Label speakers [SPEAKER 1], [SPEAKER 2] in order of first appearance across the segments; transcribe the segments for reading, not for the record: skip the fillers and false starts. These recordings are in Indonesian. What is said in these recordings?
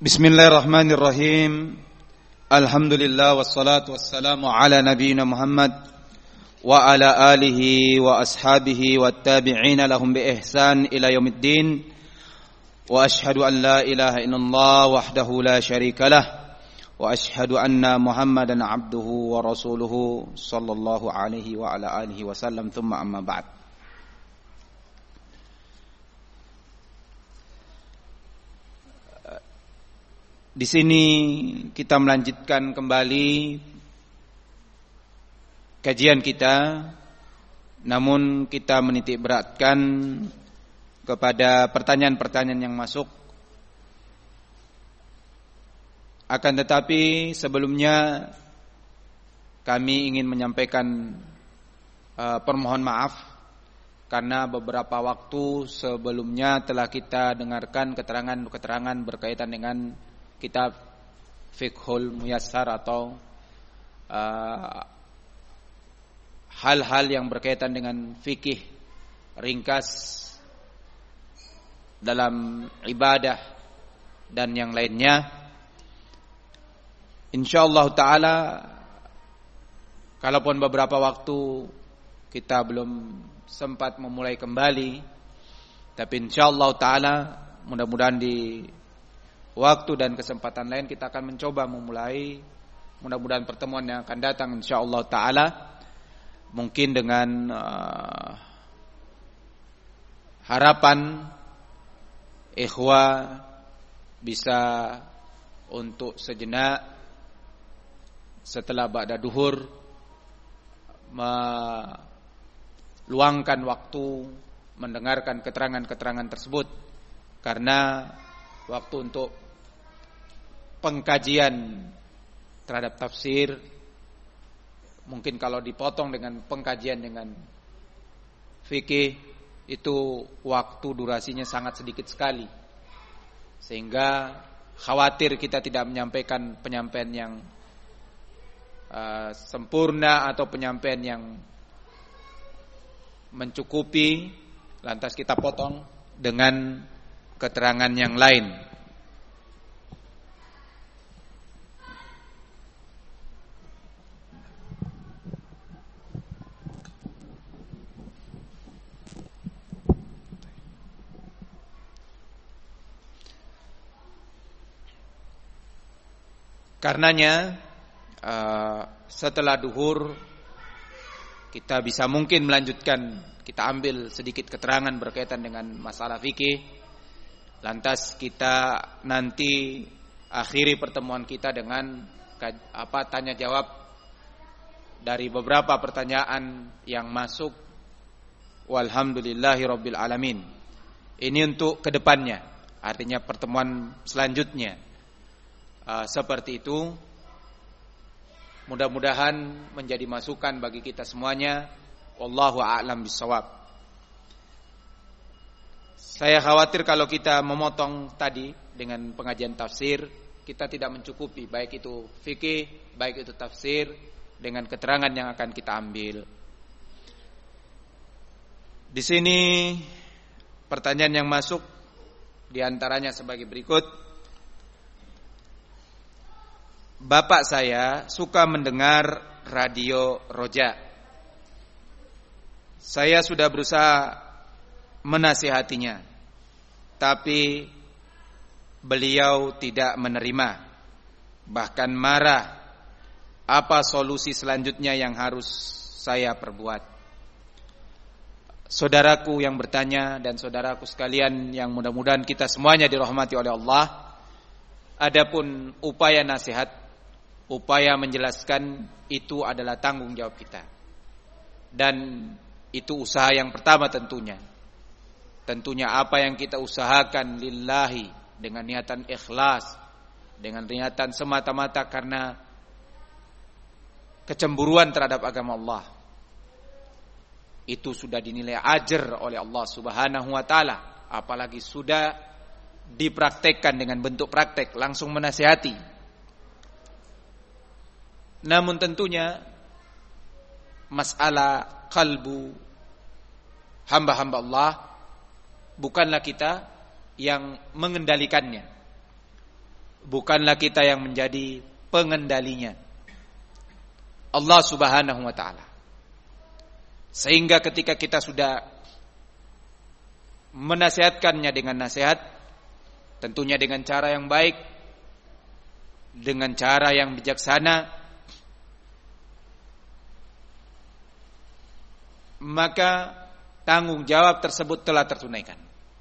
[SPEAKER 1] Bismillahirrahmanirrahim. Alhamdulillah wassalatu wassalamu ala nabiyyina Muhammad wa ala alihi wa ashabihi wattabi'ina lahum bi ihsan ila yaumiddin. Wa ashhadu an la ilaha illallah wahdahu la syarikalah wa ashhadu anna Muhammadan abduhu wa rasuluhu sallallahu alaihi wa ala alihi wasallam, thumma amma ba'd. Di sini kita melanjutkan kembali kajian kita, namun kita menitik beratkan kepada pertanyaan-pertanyaan yang masuk. Akan tetapi sebelumnya kami ingin menyampaikan permohon maaf karena beberapa waktu sebelumnya telah kita dengarkan keterangan-keterangan berkaitan dengan kitab Fiqhul Muyassar atau hal-hal yang berkaitan dengan fikih ringkas dalam ibadah dan yang lainnya. Insyaallah ta'ala, kalaupun beberapa waktu kita belum sempat memulai kembali, tapi insyaallah ta'ala mudah-mudahan di waktu dan kesempatan lain kita akan mencoba memulai, mudah-mudahan pertemuan yang akan datang insyaallah ta'ala, mungkin dengan harapan ikhwah bisa untuk sejenak setelah ba'da duhur meluangkan waktu mendengarkan keterangan-keterangan tersebut, karena waktu untuk pengkajian terhadap tafsir mungkin kalau dipotong dengan pengkajian dengan fikih itu waktu durasinya sangat sedikit sekali, sehingga khawatir kita tidak menyampaikan penyampaian yang sempurna atau penyampaian yang mencukupi, lantas kita potong dengan keterangan yang lain. Karenanya setelah duhur kita bisa mungkin melanjutkan, kita ambil sedikit keterangan berkaitan dengan masalah fikih. Lantas kita nanti akhiri pertemuan kita dengan tanya jawab dari beberapa pertanyaan yang masuk. Walhamdulillahirabbil alamin. Ini untuk kedepannya, artinya pertemuan selanjutnya. Seperti itu, mudah-mudahan menjadi masukan bagi kita semuanya. Wallahu a'lam bishawab. Saya khawatir kalau kita memotong tadi dengan pengajian tafsir, kita tidak mencukupi, baik itu fikih, baik itu tafsir, dengan keterangan yang akan kita ambil. Di sini pertanyaan yang masuk diantaranya sebagai berikut. Bapak saya suka mendengar radio Roja. Saya sudah berusaha menasihatinya, tapi beliau tidak menerima, bahkan marah. Apa solusi selanjutnya yang harus saya perbuat? Saudaraku yang bertanya dan saudaraku sekalian yang mudah-mudahan kita semuanya dirahmati oleh Allah, adapun upaya nasihat, upaya menjelaskan itu adalah tanggung jawab kita. Dan itu usaha yang pertama tentunya. Tentunya apa yang kita usahakan lillahi, dengan niatan ikhlas, dengan niatan semata-mata karena kecemburuan terhadap agama Allah, itu sudah dinilai ajar oleh Allah Subhanahu wa taala. Apalagi sudah dipraktekkan dengan bentuk praktek, langsung menasihati. Namun tentunya masalah kalbu hamba-hamba Allah bukanlah kita yang mengendalikannya. bukanlah kita yang menjadi pengendalinya, Allah Subhanahu wa taala. Sehingga ketika kita sudah menasihatkannya dengan nasihat, tentunya dengan cara yang baik, dengan cara yang bijaksana, maka tanggung jawab tersebut telah tertunaikan.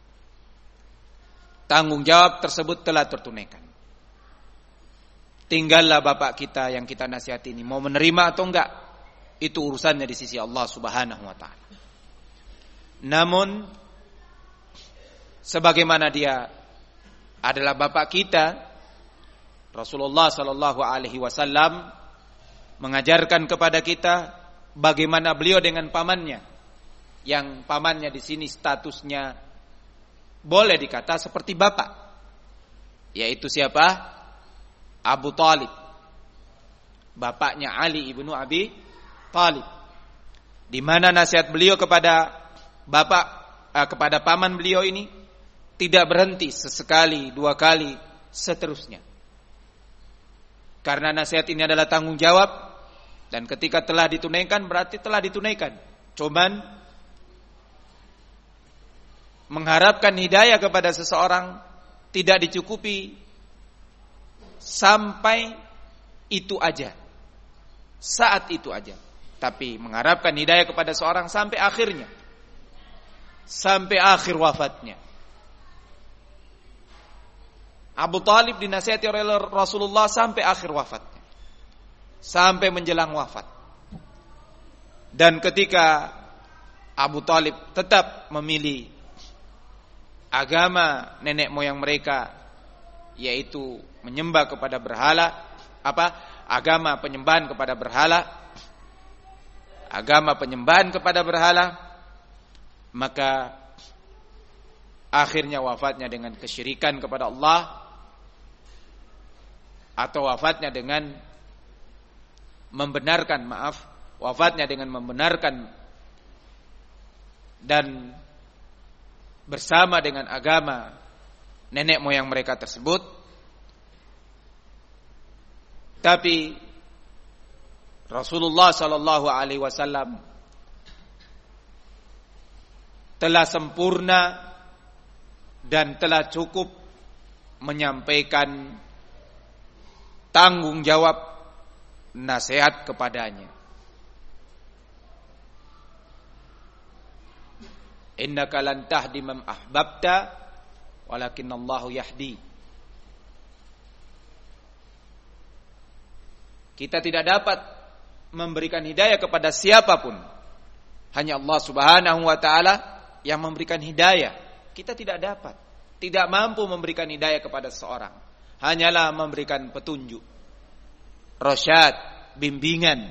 [SPEAKER 1] Tanggung jawab tersebut telah tertunaikan. Tinggallah bapak kita yang kita nasihati ini mau menerima atau enggak, itu urusannya di sisi Allah Subhanahu wa taala. Namun sebagaimana dia adalah bapak kita, Rasulullah sallallahu alaihi wasallam mengajarkan kepada kita bagaimana beliau dengan pamannya, yang pamannya di sini statusnya boleh dikata seperti bapak, yaitu siapa? Abu Talib, bapaknya Ali ibnu Abi Talib. Di mana nasihat beliau kepada kepada paman beliau ini tidak berhenti sesekali, dua kali, seterusnya. Karena nasihat ini adalah tanggung jawab, dan ketika telah ditunaikan berarti telah ditunaikan. Cuman mengharapkan hidayah kepada seseorang tidak dicukupi sampai itu aja, saat itu aja. Tapi mengharapkan hidayah kepada seorang sampai akhirnya, sampai akhir wafatnya. Abu Talib dinasihati oleh Rasulullah sampai akhir wafatnya, sampai menjelang wafat. Dan ketika Abu Talib tetap memilih agama nenek moyang mereka, yaitu menyembah kepada berhala, agama penyembahan kepada berhala, agama penyembahan kepada berhala, maka akhirnya wafatnya dengan kesyirikan kepada Allah, atau wafatnya dengan membenarkan dan bersama dengan agama nenek moyang mereka tersebut. Tapi Rasulullah sallallahu alaihi wasallam telah sempurna dan telah cukup menyampaikan tanggung jawab nasihat kepadanya. Innaka lan tahdi man ahbabta walakinnallahu yahdi. Kita tidak dapat memberikan hidayah kepada siapapun, hanya Allah Subhanahu wa taala yang memberikan hidayah. Kita tidak mampu memberikan hidayah kepada seseorang, hanyalah memberikan petunjuk, rasyad, bimbingan.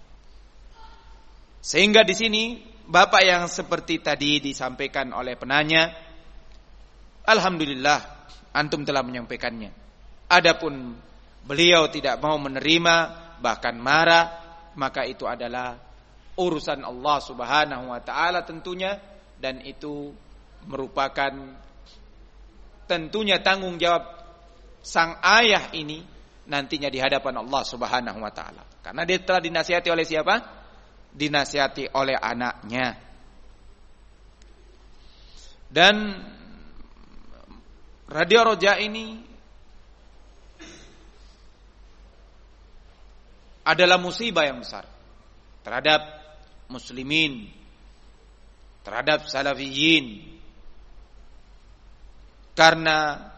[SPEAKER 1] Sehingga di sini bapak yang seperti tadi disampaikan oleh penanya, alhamdulillah antum telah menyampaikannya. Adapun beliau tidak mau menerima, bahkan marah, maka itu adalah urusan Allah Subhanahu wa taala tentunya, dan itu merupakan tentunya tanggung jawab sang ayah ini nantinya di hadapan Allah Subhanahu wa taala. Karena dia telah dinasihati oleh siapa? Dinasihati oleh anaknya. Dan Radio Roja ini adalah musibah yang besar terhadap muslimin, terhadap salafiyin, karena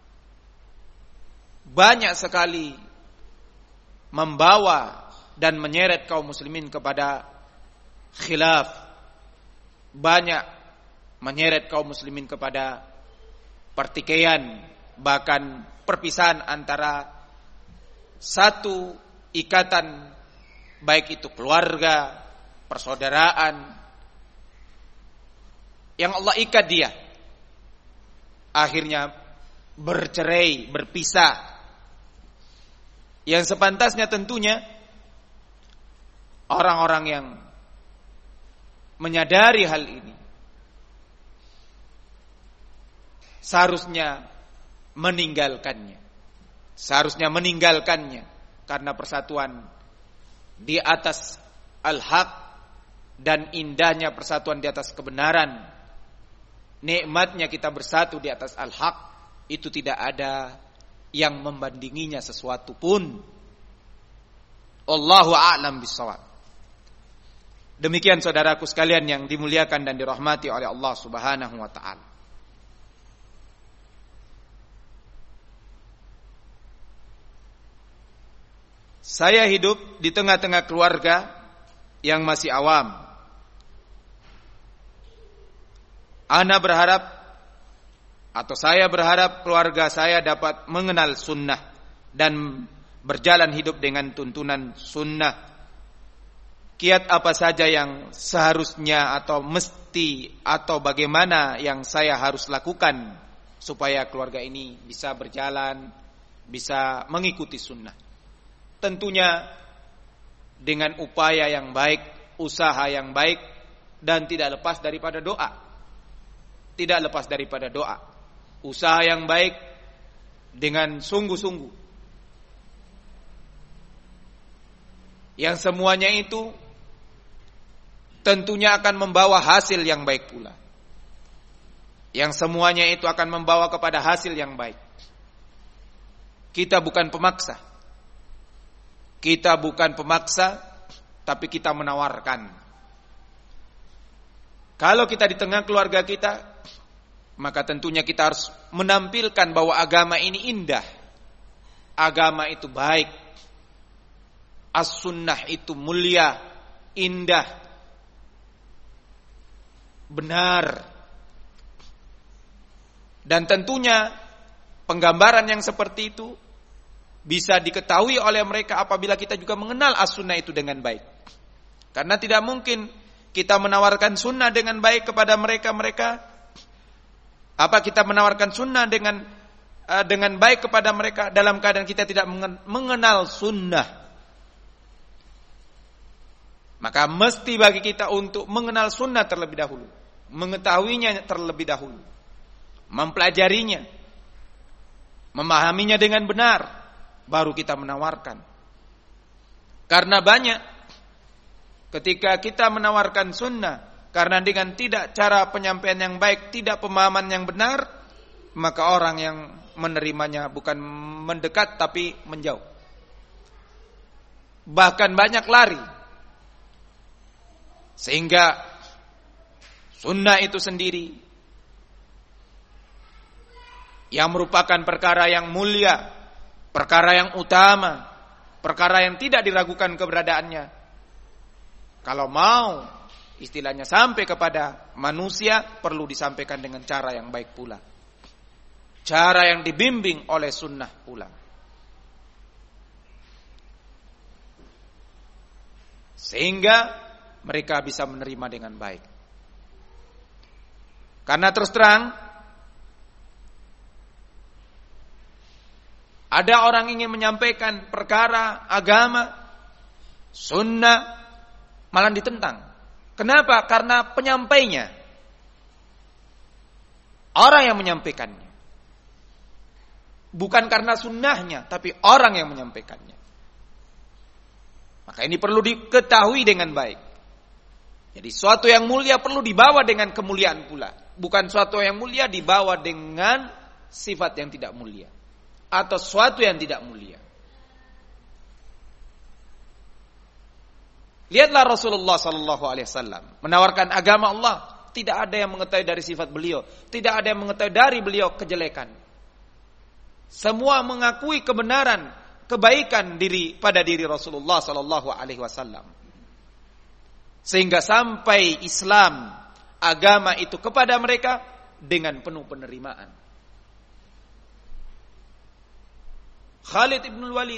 [SPEAKER 1] banyak sekali membawa dan menyeret kaum muslimin kepada khilaf, banyak menyeret kaum muslimin kepada pertikaian, bahkan perpisahan antara satu ikatan, baik itu keluarga, persaudaraan, yang Allah ikat dia, akhirnya bercerai, berpisah. Yang sepantasnya tentunya orang-orang yang menyadari hal ini seharusnya meninggalkannya, seharusnya meninggalkannya karena persatuan di atas al-haq dan indahnya persatuan di atas kebenaran. Nikmatnya kita bersatu di atas al-haq, itu tidak ada yang membandinginya sesuatu pun. Allahu a'lam bissawab. Demikian saudaraku sekalian yang dimuliakan dan dirahmati oleh Allah Subhanahu wa taala. Saya hidup di tengah-tengah keluarga yang masih awam. Ana berharap, atau saya berharap keluarga saya dapat mengenal sunnah dan berjalan hidup dengan tuntunan sunnah. Kiat apa saja yang seharusnya atau mesti atau bagaimana yang saya harus lakukan supaya keluarga ini bisa berjalan, bisa mengikuti sunnah. Tentunya dengan upaya yang baik, usaha yang baik, dan tidak lepas daripada doa. Tidak lepas daripada doa. Usaha yang baik dengan sungguh-sungguh. Yang semuanya itu tentunya akan membawa hasil yang baik pula. Yang semuanya itu akan membawa kepada hasil yang baik. Kita bukan pemaksa. Kita bukan pemaksa, tapi kita menawarkan. Kalau kita di tengah keluarga kita, maka tentunya kita harus menampilkan bahwa agama ini indah. Agama itu baik. As-sunnah itu mulia, indah, benar. Dan tentunya penggambaran yang seperti itu bisa diketahui oleh mereka apabila kita juga mengenal as-sunnah itu dengan baik. Karena tidak mungkin kita menawarkan sunnah dengan baik kepada mereka. Apa kita menawarkan sunnah dengan baik kepada mereka dalam keadaan kita tidak mengenal sunnah? Maka mesti bagi kita untuk mengenal sunnah terlebih dahulu, mengetahuinya terlebih dahulu, mempelajarinya, memahaminya dengan benar, baru kita menawarkan. Karena banyak ketika kita menawarkan sunnah, karena dengan tidak cara penyampaian yang baik, tidak pemahaman yang benar, maka orang yang menerimanya bukan mendekat tapi menjauh. Bahkan banyak lari. Sehingga sunnah itu sendiri yang merupakan perkara yang mulia, perkara yang utama, perkara yang tidak diragukan keberadaannya. Kalau mau istilahnya sampai kepada manusia, perlu disampaikan dengan cara yang baik pula, cara yang dibimbing oleh sunnah pula. Sehingga mereka bisa menerima dengan baik. Karena terus terang, ada orang ingin menyampaikan perkara agama, sunnah, malah ditentang. Kenapa? Karena penyampainya, orang yang menyampaikannya. Bukan karena sunnahnya, tapi orang yang menyampaikannya. Maka ini perlu diketahui dengan baik. Jadi suatu yang mulia perlu dibawa dengan kemuliaan pula. Bukan suatu yang mulia dibawa dengan sifat yang tidak mulia. Atau suatu yang tidak mulia. Lihatlah Rasulullah SAW menawarkan agama Allah. Tidak ada yang mengetahui dari sifat beliau. Tidak ada yang mengetahui dari beliau kejelekan. Semua mengakui kebenaran, kebaikan pada diri Rasulullah SAW. Sehingga sampai Islam, agama itu kepada mereka dengan penuh penerimaan. Khalid ibn Walid,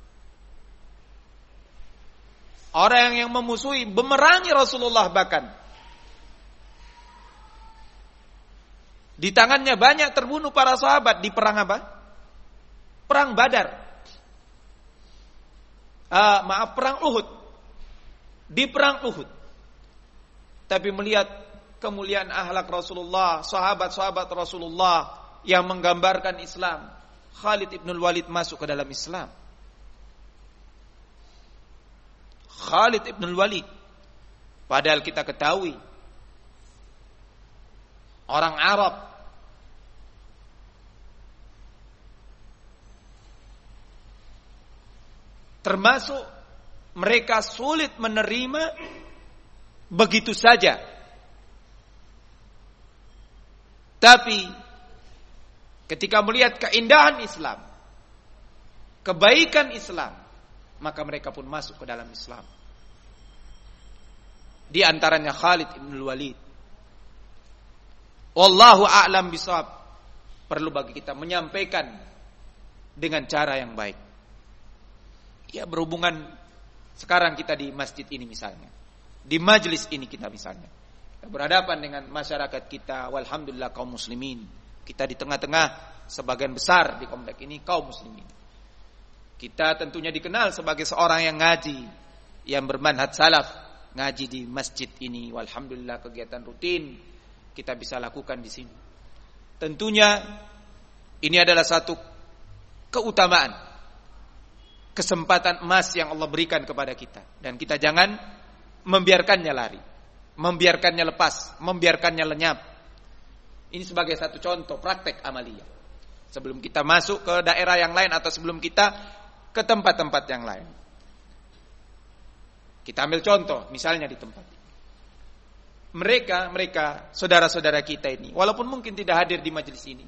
[SPEAKER 1] orang yang memusuhi, memerangi Rasulullah bahkan. Di tangannya banyak terbunuh para sahabat di perang apa? Perang Badar. Perang Uhud. Di perang Uhud. Tapi melihat kemuliaan akhlak Rasulullah, sahabat-sahabat Rasulullah yang menggambarkan Islam, Khalid ibn Walid masuk ke dalam Islam. Khalid ibn Walid, padahal kita ketahui orang Arab termasuk mereka sulit menerima begitu saja. Tapi ketika melihat keindahan Islam, kebaikan Islam, maka mereka pun masuk ke dalam Islam. Di antaranya Khalid ibn Walid. Wallahu a'lam bishawab. Perlu bagi kita menyampaikan dengan cara yang baik. Ya, berhubungan sekarang kita di masjid ini misalnya, di majelis ini kita misalnya, kita berhadapan dengan masyarakat kita, walhamdulillah kaum muslimin. Kita di tengah-tengah sebagian besar di komplek ini kaum muslimin. Kita tentunya dikenal sebagai seorang yang ngaji, yang bermanhaj salaf, ngaji di masjid ini. Walhamdulillah kegiatan rutin kita bisa lakukan di sini. Tentunya ini adalah satu keutamaan, kesempatan emas yang Allah berikan kepada kita, dan kita jangan membiarkannya lari, membiarkannya lepas, membiarkannya lenyap. Ini sebagai satu contoh praktek amaliyah. Sebelum kita masuk ke daerah yang lain atau sebelum kita ke tempat-tempat yang lain. Kita ambil contoh misalnya di tempat ini. Mereka saudara-saudara kita ini, walaupun mungkin tidak hadir di majelis ini,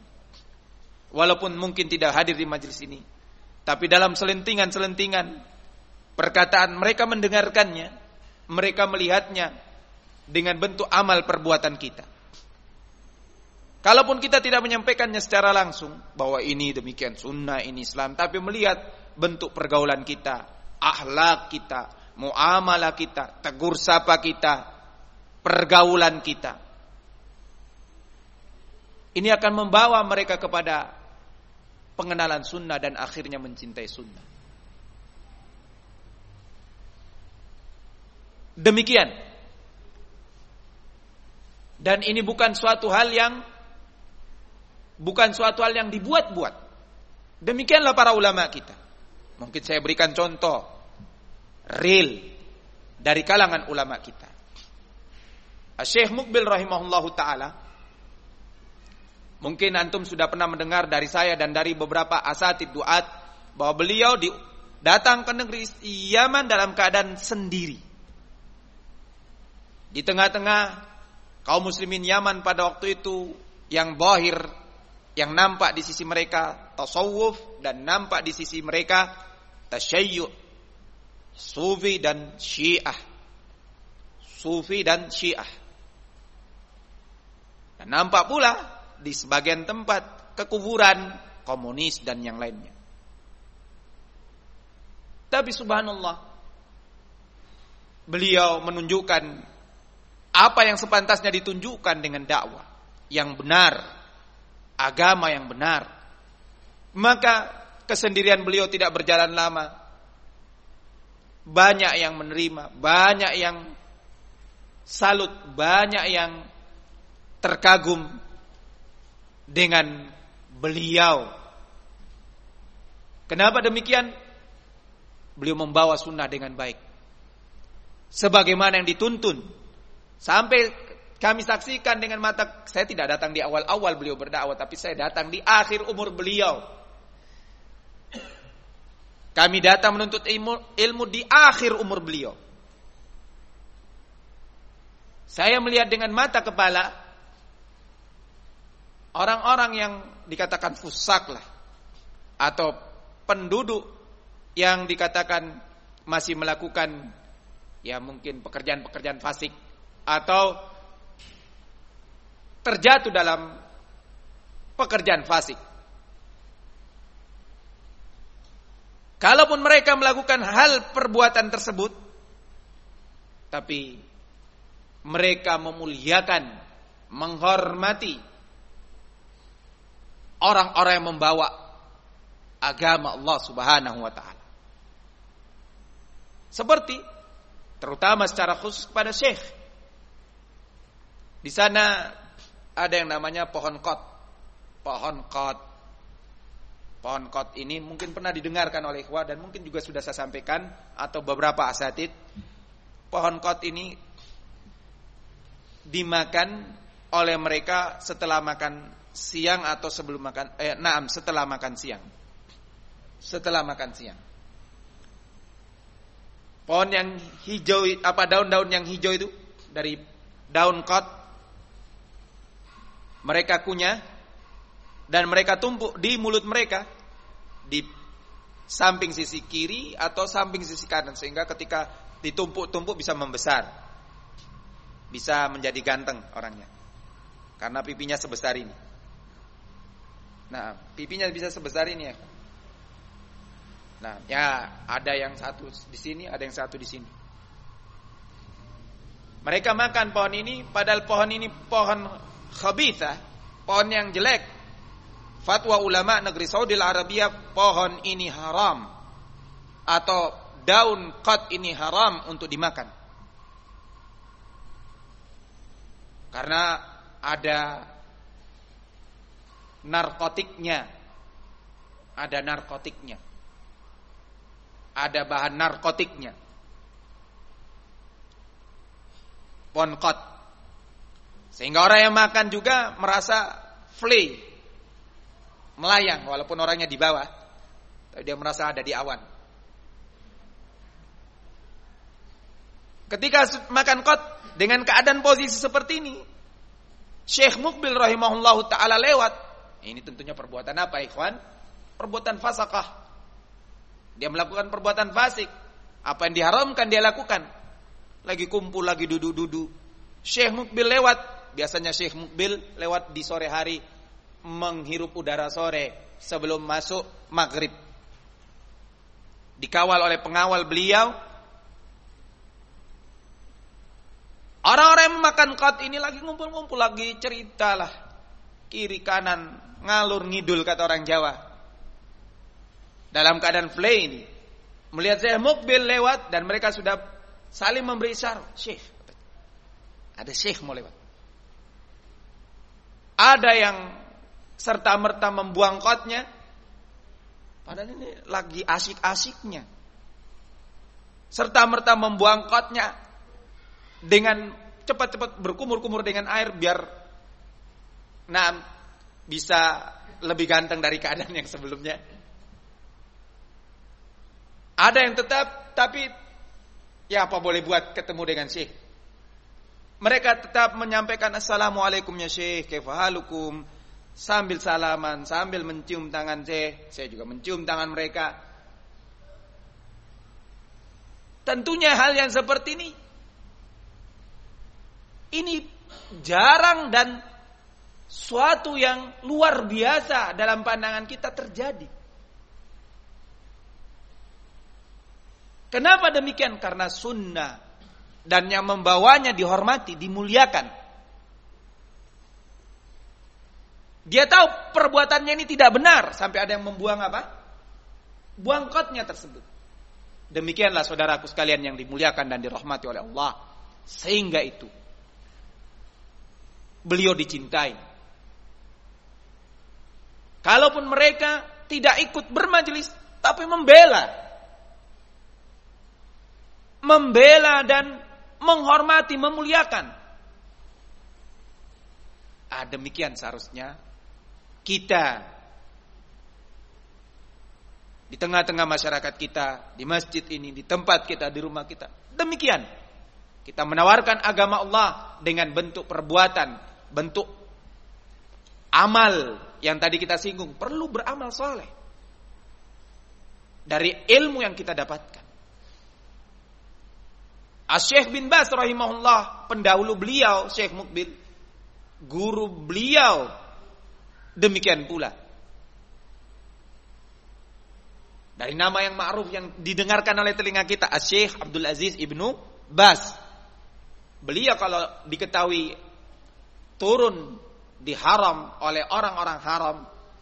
[SPEAKER 1] tapi dalam selentingan-selentingan perkataan mereka mendengarkannya, mereka melihatnya dengan bentuk amal perbuatan kita. Kalaupun kita tidak menyampaikannya secara langsung bahwa ini demikian sunnah, ini Islam, tapi melihat bentuk pergaulan kita, akhlak kita, muamalah kita, tegur sapa kita, pergaulan kita, ini akan membawa mereka kepada pengenalan sunnah dan akhirnya mencintai sunnah. Demikian. Dan ini bukan suatu hal yang dibuat-buat. Demikianlah para ulama kita. Mungkin saya berikan contoh real dari kalangan ulama kita. Syekh Muqbil rahimahullahu ta'ala, mungkin antum sudah pernah mendengar dari saya dan dari beberapa asatid duat bahwa beliau datang ke negeri Yaman dalam keadaan sendiri. Di tengah-tengah kaum muslimin Yaman pada waktu itu yang zahir, yang nampak di sisi mereka tasawuf dan nampak di sisi mereka tasyayyu', sufi dan syiah. Dan nampak pula di sebagian tempat kekufuran, komunis dan yang lainnya. Tapi subhanallah, beliau menunjukkan apa yang sepantasnya ditunjukkan dengan dakwah yang benar, agama yang benar. Maka kesendirian beliau tidak berjalan lama. Banyak yang menerima, banyak yang salut, banyak yang terkagum dengan beliau. Kenapa demikian? Beliau membawa sunnah dengan baik, sebagaimana yang dituntun. Sampai kami saksikan dengan mata, saya tidak datang di awal-awal beliau berdakwah, tapi saya datang di akhir umur beliau. Kami datang menuntut ilmu di akhir umur beliau. Saya melihat dengan mata kepala orang-orang yang dikatakan fusak lah, atau penduduk yang dikatakan masih melakukan ya mungkin pekerjaan-pekerjaan fasik atau terjatuh dalam pekerjaan fasik. Kalaupun mereka melakukan hal perbuatan tersebut, tapi mereka memuliakan, menghormati orang-orang yang membawa agama Allah Subhanahu wa ta'ala. Seperti terutama secara khusus kepada Syekh. Di sana ada yang namanya pohon kot. Pohon kot. Pohon kot ini mungkin pernah didengarkan oleh ikhwah dan mungkin juga sudah saya sampaikan atau beberapa asatid. Pohon kot ini dimakan oleh mereka setelah makan siang atau sebelum makan setelah makan siang. Setelah makan siang. Pohon yang hijau, daun-daun yang hijau itu dari daun kot mereka kunyah dan mereka tumpuk di mulut mereka di samping sisi kiri atau samping sisi kanan, sehingga ketika ditumpuk-tumpuk bisa membesar, bisa menjadi ganteng orangnya karena pipinya sebesar ini. Nah, pipinya bisa sebesar ini ya. Nah, ya ada yang satu di sini, ada yang satu di sini. Mereka makan pohon ini, padahal pohon ini pohon khabithah, pohon yang jelek. Fatwa ulama negeri Saudi Arabia, pohon ini haram atau daun qat ini haram untuk dimakan. Karena ada narkotiknya. Ada narkotiknya. Ada bahan narkotiknya. Pohon qat. Sehingga orang yang makan juga merasa fly, melayang walaupun orangnya di bawah, tapi dia merasa ada di awan. Ketika makan qat dengan keadaan posisi seperti ini, Syekh Muqbil rahimahullahu taala lewat. Ini tentunya perbuatan apa, ikhwan? Perbuatan fasaqah. Dia melakukan perbuatan fasik. Apa yang diharamkan dia lakukan. Lagi kumpul, lagi duduk-duduk. Syekh Muqbil lewat. Biasanya Syekh Muqbil lewat di sore hari, menghirup udara sore sebelum masuk maghrib. Dikawal oleh pengawal beliau. Orang-orang yang makan qat ini lagi ngumpul-ngumpul, lagi cerita lah. Kiri kanan, ngalur ngidul kata orang Jawa. Dalam keadaan fly ini, melihat Syekh Muqbil lewat dan mereka sudah saling memberi isyarat. Syekh, ada Syekh mau lewat. Ada yang serta-merta membuang qatnya, padahal ini lagi asik-asiknya. Serta-merta membuang qatnya dengan cepat-cepat berkumur-kumur dengan air biar bisa lebih ganteng dari keadaan yang sebelumnya. Ada yang tetap, tapi ya apa boleh buat ketemu dengan Syekh. Mereka tetap menyampaikan assalamualaikum ya Syekh, kaifahalukum, sambil salaman, sambil mencium tangan Syekh. Saya juga mencium tangan mereka. Tentunya hal yang seperti ini jarang dan suatu yang luar biasa dalam pandangan kita terjadi. Kenapa demikian? Karena sunnah dan yang membawanya dihormati, dimuliakan. Dia tahu perbuatannya ini tidak benar sampai ada yang membuang apa? Buang qatnya tersebut. Demikianlah saudaraku sekalian yang dimuliakan dan dirahmati oleh Allah. Sehingga itu beliau dicintai. Kalaupun mereka tidak ikut bermajelis, tapi membela dan menghormati, memuliakan. Demikian seharusnya kita di tengah-tengah masyarakat kita, di masjid ini, di tempat kita, di rumah kita. Demikian kita menawarkan agama Allah dengan bentuk perbuatan, bentuk amal yang tadi kita singgung. Perlu beramal soleh dari ilmu yang kita dapatkan. Syekh bin Baz rahimahullah, pendahulu beliau Syekh Muqbil, guru beliau demikian pula. Dari nama yang ma'ruf yang didengarkan oleh telinga kita, Syekh Abdul Aziz Ibnu Baz. Beliau kalau diketahui turun di haram oleh orang-orang haram,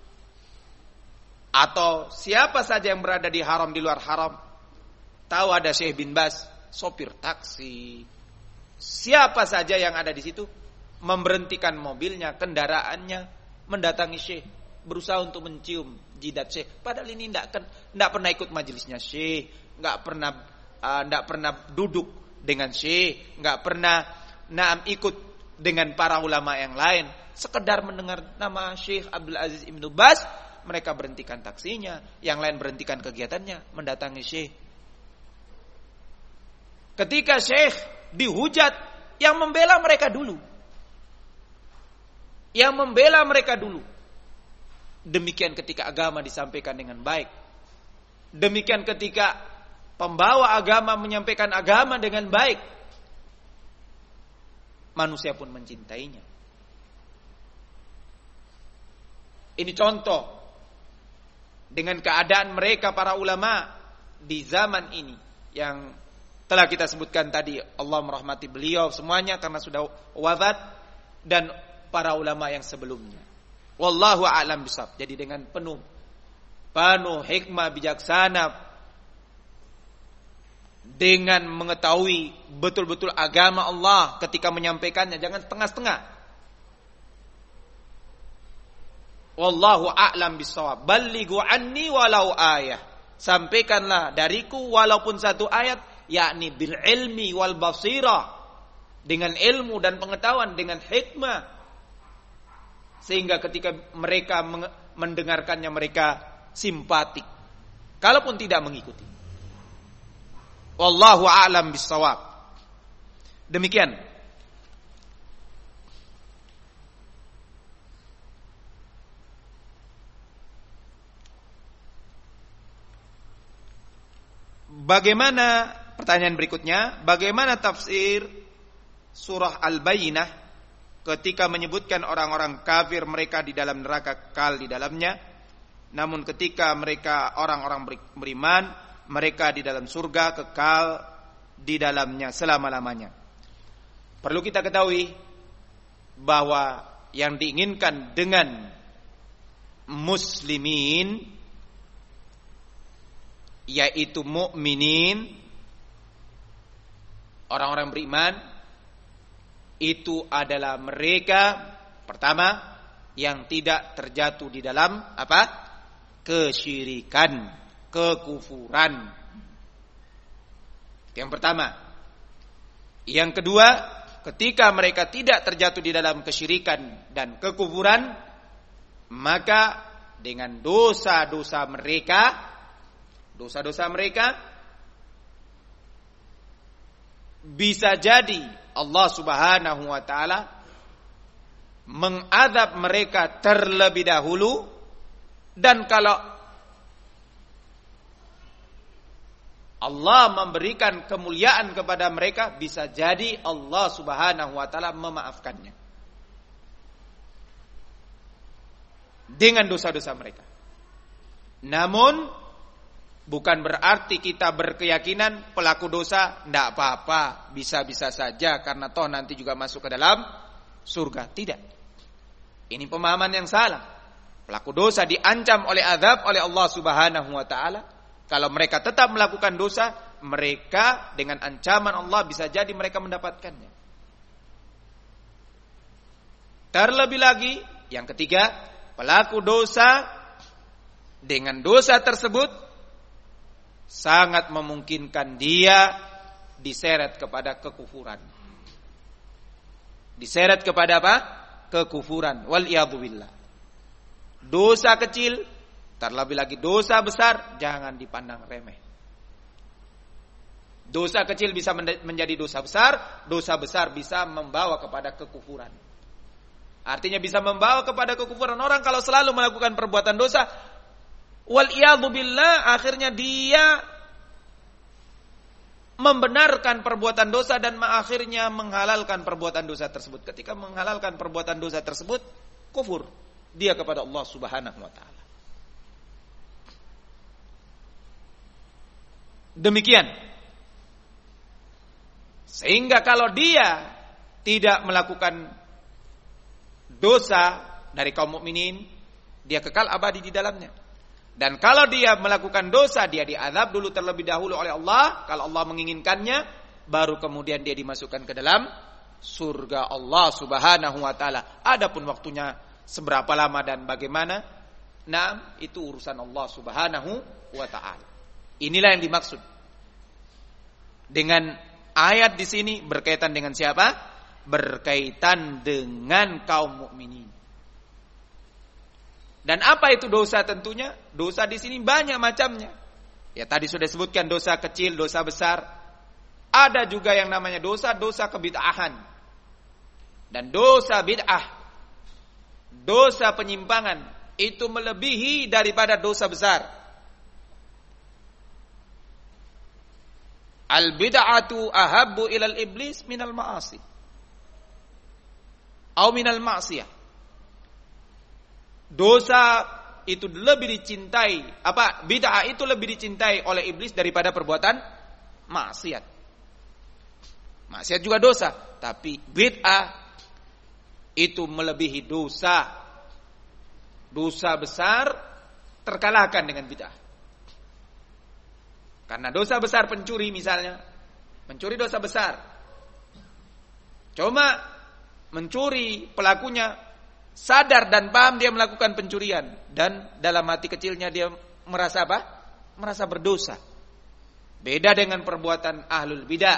[SPEAKER 1] atau siapa saja yang berada di haram, di luar haram, tahu ada Syekh bin Baz, sopir taksi, siapa saja yang ada di situ memberhentikan mobilnya, kendaraannya, mendatangi Syekh. berusaha untuk mencium jidat Syekh. Padahal ini tidak pernah ikut majelisnya Syekh, tidak pernah duduk dengan Syekh, tidak pernah ikut dengan para ulama yang lain. Sekedar mendengar nama Syekh Abdul Aziz Ibnu Baz, mereka berhentikan taksinya, yang lain berhentikan kegiatannya, mendatangi Syekh. Ketika Syekh dihujat, yang membela mereka dulu. Demikian ketika agama disampaikan dengan baik. Demikian ketika pembawa agama menyampaikan agama dengan baik. Manusia pun mencintainya. Ini contoh dengan keadaan mereka para ulama di zaman ini yang telah kita sebutkan tadi. Allah merahmati beliau semuanya karena sudah wafat, dan para ulama yang sebelumnya. Wallahu a'lam bishawab. Jadi dengan penuh hikmah bijaksana, dengan mengetahui betul-betul agama Allah ketika menyampaikannya, jangan setengah-setengah. Wallahu a'lam bishawab. Ballighu anni walau ayah. Sampaikanlah dariku walaupun satu ayat, yakni bil ilmi wal basirah, dengan ilmu dan pengetahuan, dengan hikmah, sehingga ketika mereka mendengarkannya mereka simpatik, kalaupun tidak mengikuti. Wallahu a'lam bishawab. Demikian. Bagaimana, pertanyaan berikutnya, bagaimana tafsir surah Al-Bayyinah ketika menyebutkan orang-orang kafir mereka di dalam neraka kekal di dalamnya, namun ketika mereka orang-orang beriman, mereka di dalam surga kekal di dalamnya selama-lamanya. Perlu kita ketahui bahwa yang diinginkan dengan muslimin, yaitu mukminin, orang-orang beriman, itu adalah mereka pertama yang tidak terjatuh di dalam kesyirikan, kekufuran. Yang pertama. Yang kedua, ketika mereka tidak terjatuh di dalam kesyirikan dan kekufuran, maka dengan dosa-dosa mereka bisa jadi Allah Subhanahu wa taala mengadab mereka terlebih dahulu, dan kalau Allah memberikan kemuliaan kepada mereka, bisa jadi Allah Subhanahu wa taala memaafkannya dengan dosa-dosa mereka. Namun bukan berarti kita berkeyakinan pelaku dosa tidak apa-apa, bisa-bisa saja karena toh nanti juga masuk ke dalam surga. Tidak. Ini pemahaman yang salah. Pelaku dosa diancam oleh azab oleh Allah Subhanahu wa taala. Kalau mereka tetap melakukan dosa, mereka dengan ancaman Allah bisa jadi mereka mendapatkannya. Terlebih lagi, yang ketiga, pelaku dosa dengan dosa tersebut sangat memungkinkan dia diseret kepada kekufuran. Diseret kepada apa? Kekufuran. Wal'iyadzubillah. Dosa kecil, terlebih lagi dosa besar, jangan dipandang remeh. Dosa kecil bisa menjadi dosa besar bisa membawa kepada kekufuran. Artinya bisa membawa kepada kekufuran. Orang kalau selalu melakukan perbuatan dosa, wal'iyadzubillah, akhirnya dia membenarkan perbuatan dosa dan akhirnya menghalalkan perbuatan dosa tersebut. Ketika menghalalkan perbuatan dosa tersebut, kufur dia kepada Allah Subhanahu wa taala. Demikian. Sehingga kalau dia tidak melakukan dosa dari kaum mukminin, dia kekal abadi di dalamnya. Dan kalau dia melakukan dosa, dia diazab dulu terlebih dahulu oleh Allah. Kalau Allah menginginkannya, baru kemudian dia dimasukkan ke dalam surga Allah Subhanahu wa taala. Adapun waktunya seberapa lama dan bagaimana, nah itu urusan Allah Subhanahu wa taala. Inilah yang dimaksud dengan ayat di sini. Berkaitan dengan siapa? Berkaitan dengan kaum mukminin. Dan apa itu dosa? Tentunya dosa di sini banyak macamnya. Ya tadi sudah disebutkan dosa kecil, dosa besar. Ada juga yang namanya dosa kebid'ahan. Dan dosa bid'ah, dosa penyimpangan itu melebihi daripada dosa besar. Al bid'atu ahabbu ilal iblis minal ma'asi. Atau minal ma'siyah. Dosa itu lebih dicintai, bid'ah itu lebih dicintai oleh iblis daripada perbuatan maksiat. Maksiat juga dosa, tapi bid'ah itu melebihi dosa. Dosa besar terkalahkan dengan bid'ah. Karena dosa besar pencuri misalnya, mencuri dosa besar. Cuma mencuri pelakunya sadar dan paham dia melakukan pencurian, dan dalam hati kecilnya dia merasa apa? Merasa berdosa. Beda dengan perbuatan ahlul bidah.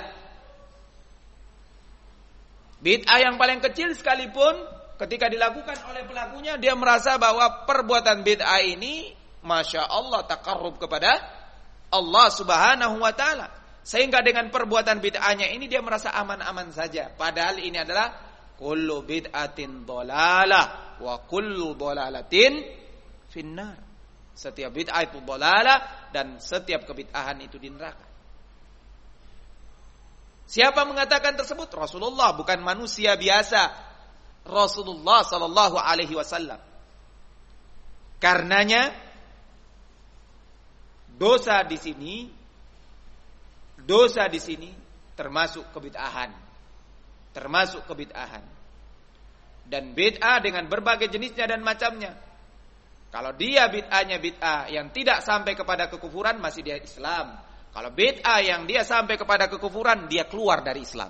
[SPEAKER 1] Bid'ah yang paling kecil sekalipun ketika dilakukan oleh pelakunya dia merasa bahwa perbuatan bid'ah ini masya Allah taqarrub kepada Allah Subhanahu wa taala. Sehingga dengan perbuatan bid'ahnya ini dia merasa aman-aman saja. Padahal ini adalah kullu bid'atin dhalalah wa kullu dhalalatin finnar. Setiap bid'ah itu dhalalah dan setiap kebid'ahan itu di neraka. Siapa mengatakan tersebut? Rasulullah, bukan manusia biasa. Rasulullah sallallahu alaihi wasallam. Karenanya dosa di sini termasuk kebid'ahan. Dan bid'ah dengan berbagai jenisnya dan macamnya. Kalau dia bid'ahnya bid'ah yang tidak sampai kepada kekufuran, masih dia Islam. Kalau bid'ah yang dia sampai kepada kekufuran, dia keluar dari Islam.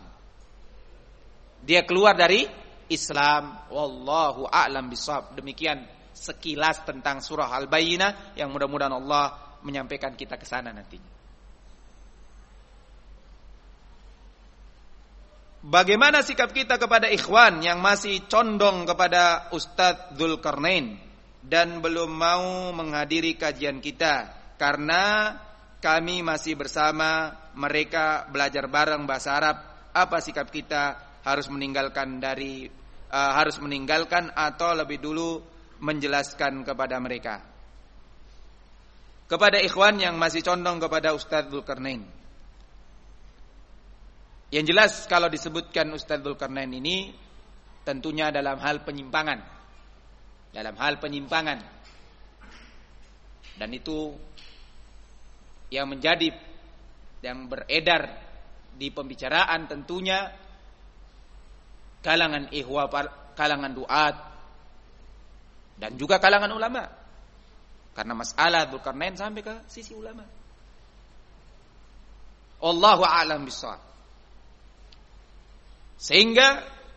[SPEAKER 1] Wallahu a'lam bishawab. Demikian sekilas tentang surah Al-Bayyinah, yang mudah-mudahan Allah menyampaikan kita ke sana nantinya. Bagaimana sikap kita kepada ikhwan yang masih condong kepada Ustadz Dzulkarnain dan belum mau menghadiri kajian kita karena kami masih bersama mereka belajar bareng bahasa Arab? Apa sikap kita? Harus meninggalkan atau lebih dulu menjelaskan kepada mereka? Kepada ikhwan yang masih condong kepada Ustadz Dzulkarnain, yang jelas kalau disebutkan Ustadz Dzulkarnain ini tentunya dalam hal penyimpangan. Dan itu yang beredar di pembicaraan tentunya kalangan ikhwa, kalangan duat, dan juga kalangan ulama. Karena masalah Dzulkarnain sampai ke sisi ulama. Wallahu a'lam bishawab. Sehingga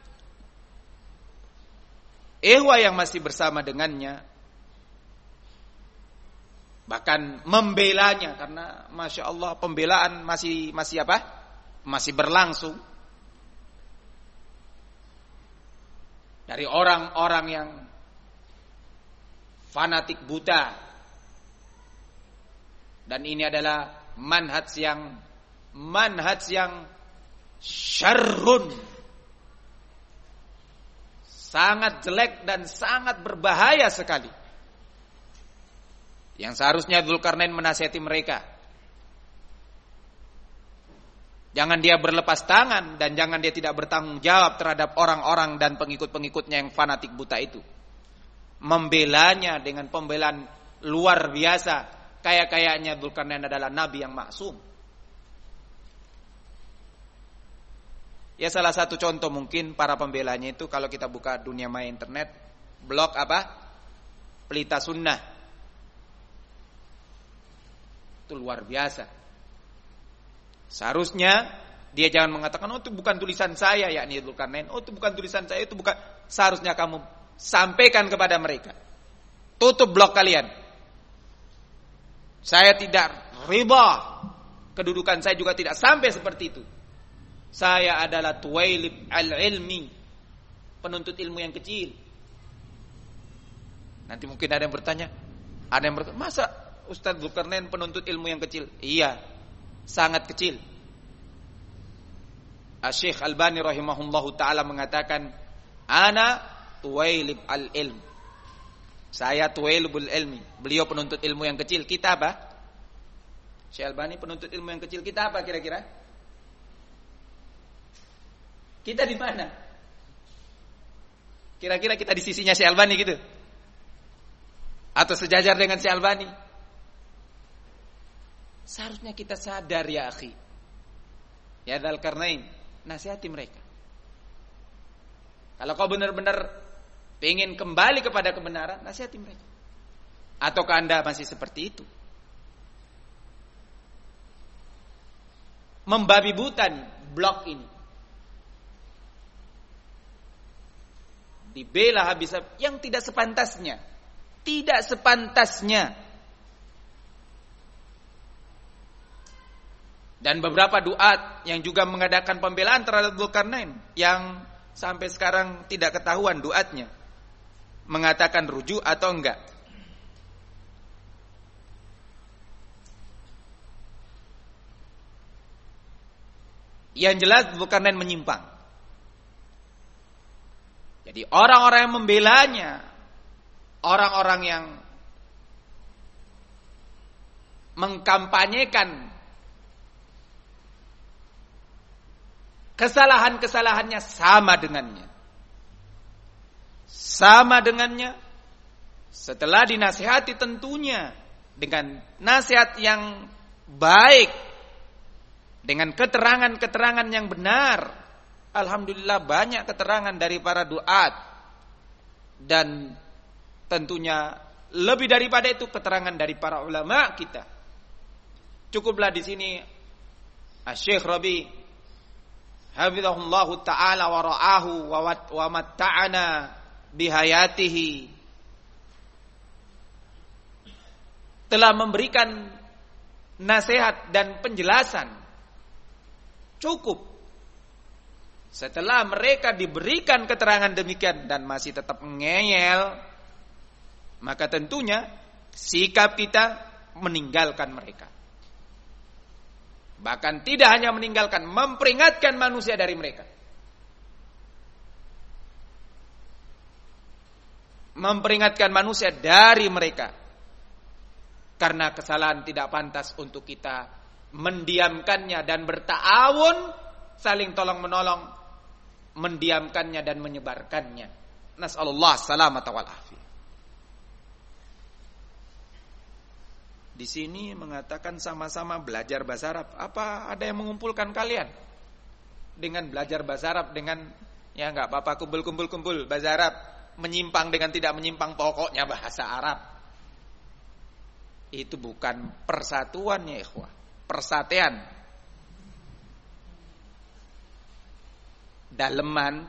[SPEAKER 1] ikhwa yang masih bersama dengannya bahkan membelanya, karena masya Allah pembelaan masih berlangsung dari orang-orang yang fanatik buta, dan ini adalah manhaj yang syarrun, sangat jelek dan sangat berbahaya sekali, yang seharusnya Dzulkarnain menasihati mereka. Jangan dia berlepas tangan dan jangan dia tidak bertanggung jawab terhadap orang-orang dan pengikut-pengikutnya yang fanatik buta itu. Membelanya dengan pembelaan luar biasa, kayak-kayaknya Dzulkarnain adalah nabi yang maksum. Ya salah satu contoh mungkin para pembelanya itu, kalau kita buka dunia maya internet, blog Pelita Sunnah. Itu luar biasa. Seharusnya dia jangan mengatakan, oh itu bukan tulisan saya, yakni Dzulkarnain. Oh itu bukan tulisan saya, itu bukan. Seharusnya kamu sampaikan kepada mereka. Tutup blog kalian. Saya tidak ridha. Kedudukan saya juga tidak sampai seperti itu. Saya adalah tuwailib al-ilmi, penuntut ilmu yang kecil. Nanti mungkin ada yang bertanya, masa Ustadz Dzulkarnain penuntut ilmu yang kecil? Iya, sangat kecil. Syekh Albani rahimahullahu ta'ala mengatakan, ana tuwailib al-ilm. Saya tuwailibul ilmi. Beliau penuntut ilmu yang kecil. Kita apa? Syekh Albani penuntut ilmu yang kecil. Kita apa kira-kira? Kita di mana? Kira-kira kita di sisinya Syekh Albani gitu? Atau sejajar dengan Syekh Albani? Seharusnya kita sadar ya akhi. Ya Dzulkarnain, nasihati mereka. Kalau kau benar-benar ingin kembali kepada kebenaran, nasihati mereka. Ataukah Anda masih seperti itu? Membabi buta nih, blog ini. Dibela habis yang tidak sepantasnya. Tidak sepantasnya. Dan beberapa duat yang juga mengadakan pembelaan terhadap Dzulkarnain yang sampai sekarang tidak ketahuan duatnya, mengatakan rujuk atau enggak. Yang jelas Dzulkarnain menyimpang. Jadi orang-orang yang membelanya, orang-orang yang mengkampanyekan kesalahan-kesalahannya sama dengannya. Sama dengannya. Setelah dinasihati tentunya dengan nasihat yang baik, dengan keterangan-keterangan yang benar. Alhamdulillah banyak keterangan dari para duat. Dan tentunya lebih daripada itu keterangan dari para ulama kita. Cukuplah di sini Syekh Rabi hafizahullahu ta'ala wa ra'ahu wa matta'ana bihayatihi telah memberikan nasihat dan penjelasan cukup. Setelah mereka diberikan keterangan demikian dan masih tetap ngeyel, maka tentunya sikap kita meninggalkan mereka. Bahkan tidak hanya meninggalkan, memperingatkan manusia dari mereka. Memperingatkan manusia dari mereka. Karena kesalahan tidak pantas untuk kita mendiamkannya dan berta'awun, saling tolong menolong, mendiamkannya dan menyebarkannya. Nas'alullah salamata wal afiyah. Di sini mengatakan sama-sama belajar bahasa Arab. Apa ada yang mengumpulkan kalian dengan belajar bahasa Arab dengan ya enggak apa-apa kumpul bahasa Arab, menyimpang dengan tidak menyimpang, pokoknya bahasa Arab. Itu bukan persatuan ya ikhwah, persatuan. Daleman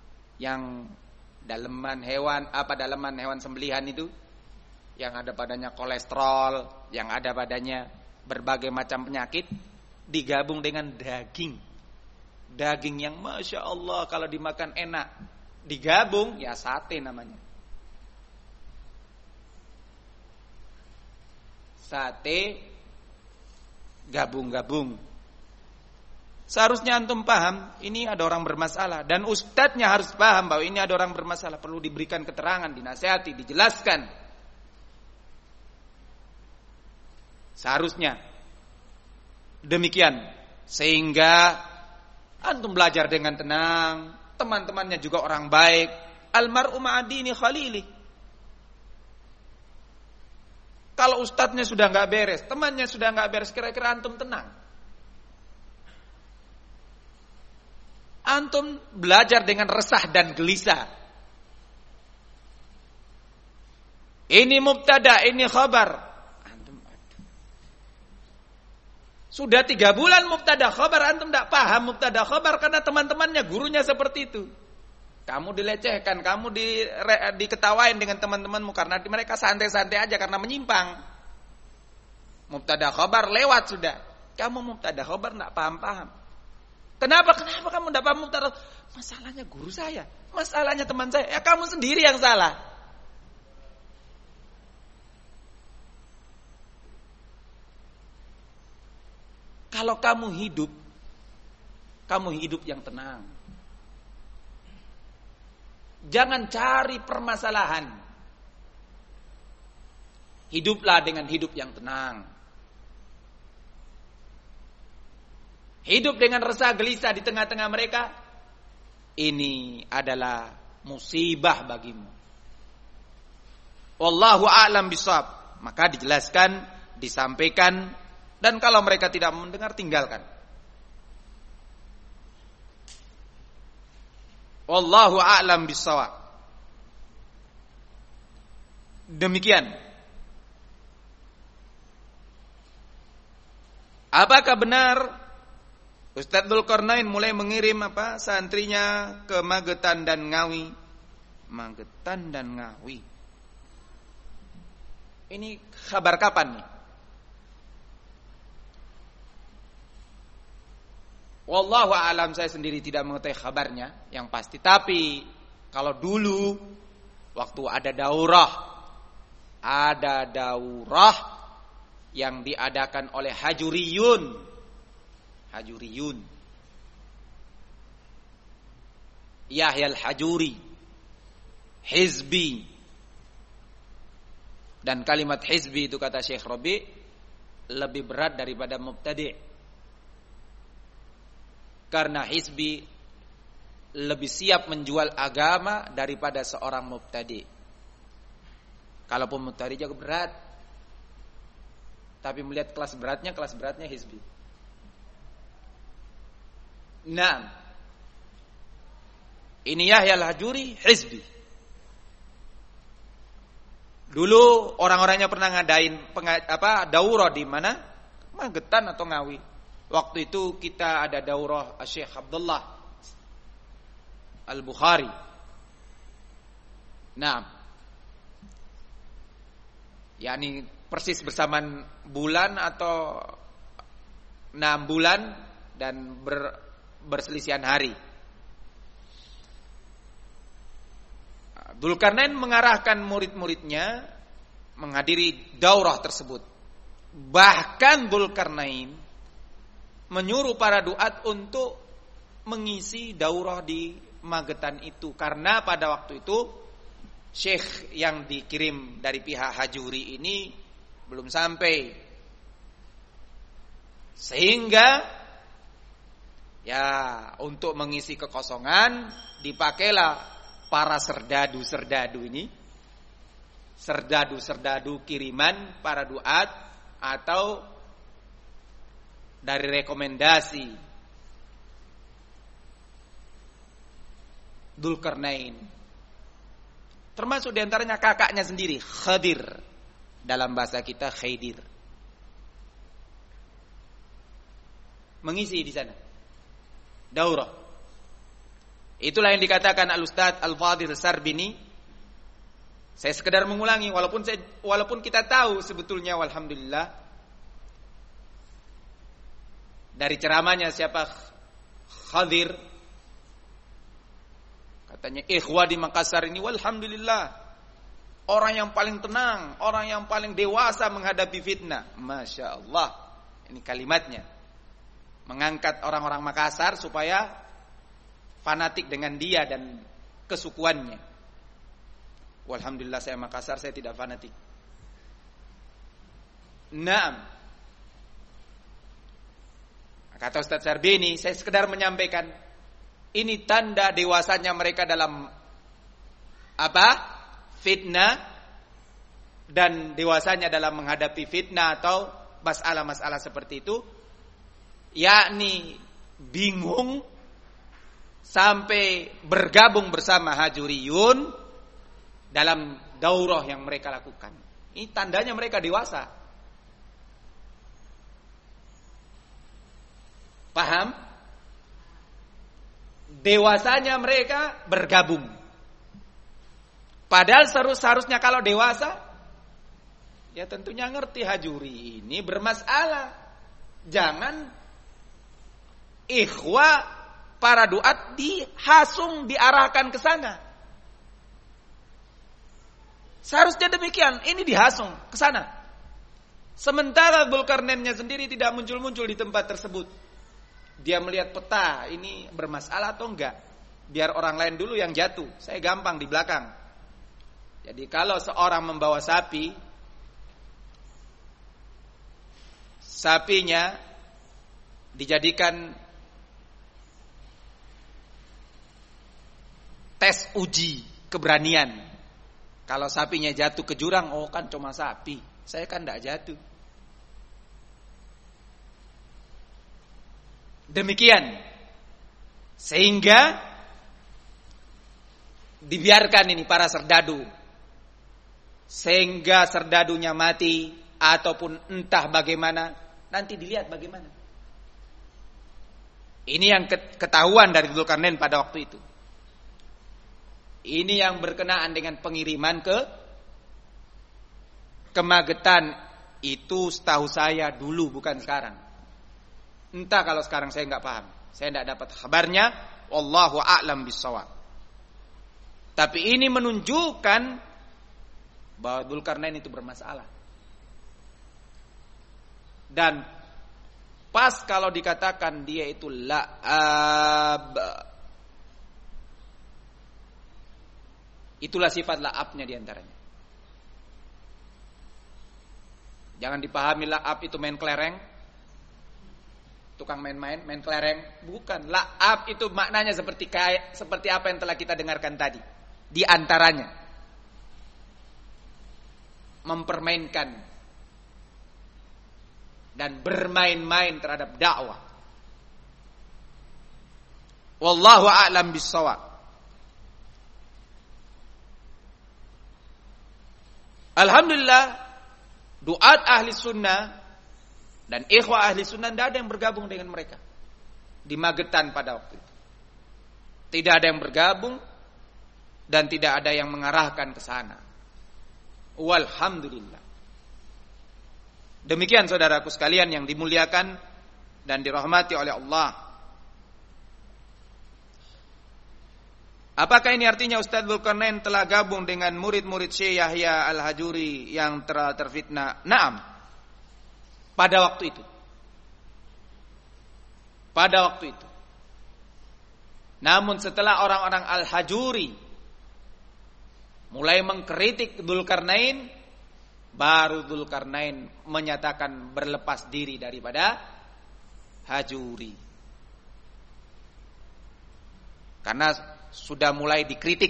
[SPEAKER 1] hewan sembelihan itu yang ada padanya kolesterol, yang ada padanya berbagai macam penyakit, digabung dengan daging yang masya Allah kalau dimakan enak, digabung ya sate namanya. Sate gabung-gabung. Seharusnya antum paham, ini ada orang bermasalah. Dan ustadznya harus paham bahwa ini ada orang bermasalah. Perlu diberikan keterangan, dinasihati, dijelaskan. Seharusnya demikian. Sehingga antum belajar dengan tenang. Teman-temannya juga orang baik. Almar'u ma'adini khalili. Kalau ustadznya sudah gak beres, temannya sudah gak beres, kira-kira antum tenang? Antum belajar dengan resah dan gelisah. Ini mubtada, ini khabar. Antum sudah 3 bulan mubtada khabar, antum tidak paham mubtada khabar karena teman-temannya, gurunya seperti itu. Kamu dilecehkan, kamu diketawain dengan teman-temanmu karena mereka santai-santai aja karena menyimpang. Mubtada khabar lewat sudah. Kamu mubtada khabar enggak paham-paham. Kenapa kamu enggak paham mubtada? Masalahnya guru saya, masalahnya teman saya. Ya kamu sendiri yang salah. Kalau kamu hidup yang tenang. Jangan cari permasalahan. Hiduplah dengan hidup yang tenang. Hidup dengan resah gelisah di tengah-tengah mereka, ini adalah musibah bagimu. Wallahu a'lam bishawab. Maka dijelaskan, disampaikan, dan kalau mereka tidak mendengar, tinggalkan. Wallahu a'lam bishawab. Demikian. Apakah benar Ustadz Dzulkarnain mulai mengirim santrinya ke Magetan dan Ngawi? Magetan dan Ngawi. Ini kabar kapan nih? Wallahu a'lam, saya sendiri tidak mengetahui kabarnya yang pasti. Tapi kalau dulu waktu ada daurah yang diadakan oleh Hajuriyun, Yahya al-Hajuri, Hizbi. Dan kalimat Hizbi itu kata Syekh Rabi lebih berat daripada mubtadi'. Karena hizbi lebih siap menjual agama daripada seorang mubtadi. Kalaupun mubtadi juga berat, tapi melihat kelas beratnya hizbi. Nah, ini Yahya al-Hajuri, hizbi. Dulu orang-orangnya pernah ngadain daurah di mana? Magetan atau Ngawi. Waktu itu kita ada daurah Syekh Abdullah Al-Bukhari. Nah, yakni persis bersamaan bulan atau 6 bulan dan berselisihan hari. Dzulkarnain mengarahkan murid-muridnya menghadiri daurah tersebut. Bahkan Dzulkarnain menyuruh para duat untuk mengisi daurah di Magetan itu, karena pada waktu itu syekh yang dikirim dari pihak Hajuri ini belum sampai, sehingga ya untuk mengisi kekosongan dipakailah para serdadu ini, serdadu kiriman para duat atau dari rekomendasi Dzulkarnain. Termasuk diantaranya kakaknya sendiri, Khadir. Dalam bahasa kita Khaidir. Mengisi di sana daurah. Itulah yang dikatakan Al-Ustadz Al-Fadhil Sarbini. Saya sekedar mengulangi walaupun kita tahu sebetulnya, walhamdulillah, dari ceramahnya siapa Khadir, katanya ikhwah di Makassar ini walhamdulillah orang yang paling tenang, orang yang paling dewasa menghadapi fitnah. Masya Allah, ini kalimatnya, mengangkat orang-orang Makassar supaya fanatik dengan dia dan kesukuannya. Walhamdulillah saya Makassar, saya tidak fanatik. Naam. Kata Ustaz Sarbini, saya sekedar menyampaikan ini tanda dewasanya mereka dalam fitnah, dan dewasanya dalam menghadapi fitnah atau masalah-masalah seperti itu, yakni bingung sampai bergabung bersama Hajuriyun dalam daurah yang mereka lakukan. Ini tandanya mereka dewasa. Paham? dewasanya mereka bergabung. Padahal seharusnya kalau dewasa, ya tentunya ngerti hajuri ini bermasalah. Jangan ikhwah para duat dihasung, diarahkan ke sana. Seharusnya demikian, ini dihasung ke sana. Sementara Dzulkarnainnya sendiri tidak muncul-muncul di tempat tersebut. Dia melihat peta, ini bermasalah atau enggak. Biar orang lain dulu yang jatuh, saya gampang di belakang. Jadi kalau seorang membawa sapi, sapinya dijadikan tes uji keberanian. Kalau sapinya jatuh ke jurang, oh kan cuma sapi, saya kan tidak jatuh. Demikian, sehingga dibiarkan ini para serdadu, sehingga serdadunya mati ataupun entah bagaimana, nanti dilihat bagaimana. Ini yang ketahuan dari Dzulkarnain pada waktu itu. Ini yang berkenaan dengan pengiriman ke Magetan, itu setahu saya dulu, bukan sekarang. Entah kalau sekarang saya nggak paham, saya tidak dapat kabarnya. Wallahu a'lam bissawab. Tapi ini menunjukkan bahwa Dzulkarnain itu bermasalah. Dan pas kalau dikatakan dia itu la'ab, itulah sifat la'abnya diantaranya. Jangan dipahami la'ab itu main kelereng, tukang main kelereng. Bukan. La'ab itu maknanya seperti apa yang telah kita dengarkan tadi. Di antaranya mempermainkan dan bermain-main terhadap dakwah. Wallahu a'lam bissawab. Alhamdulillah, duat ahli sunnah dan ikhwah ahli sunnah tidak ada yang bergabung dengan mereka di Magetan pada waktu itu. Tidak ada yang bergabung dan tidak ada yang mengarahkan ke sana. Walhamdulillah. Demikian saudaraku sekalian yang dimuliakan dan dirahmati oleh Allah. Apakah ini artinya Ustaz Dzulkarnain telah gabung dengan murid-murid Syekh Yahya Al-Hajuri yang terfitnah? Naam. Pada waktu itu. Pada waktu itu. Namun setelah orang-orang Al-Hajuri mulai mengkritik Dzulkarnain, baru Dzulkarnain menyatakan berlepas diri daripada Hajuri. Karena sudah mulai dikritik.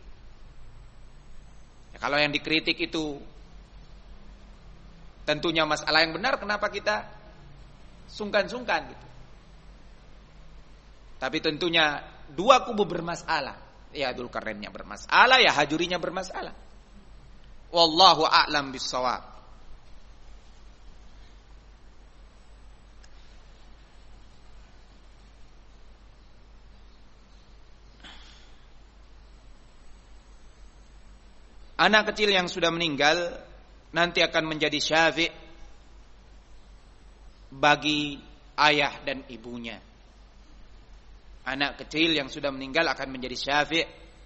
[SPEAKER 1] Ya, kalau yang dikritik itu tentunya masalah yang benar, kenapa kita sungkan-sungkan gitu. Tapi tentunya dua kubu bermasalah. Ya Dzulkarnainnya bermasalah, ya Hajurinya bermasalah. Wallahu a'lam bissawab. Anak kecil yang sudah meninggal nanti akan menjadi syafi' bagi ayah dan ibunya. Anak kecil yang sudah meninggal akan menjadi syafi',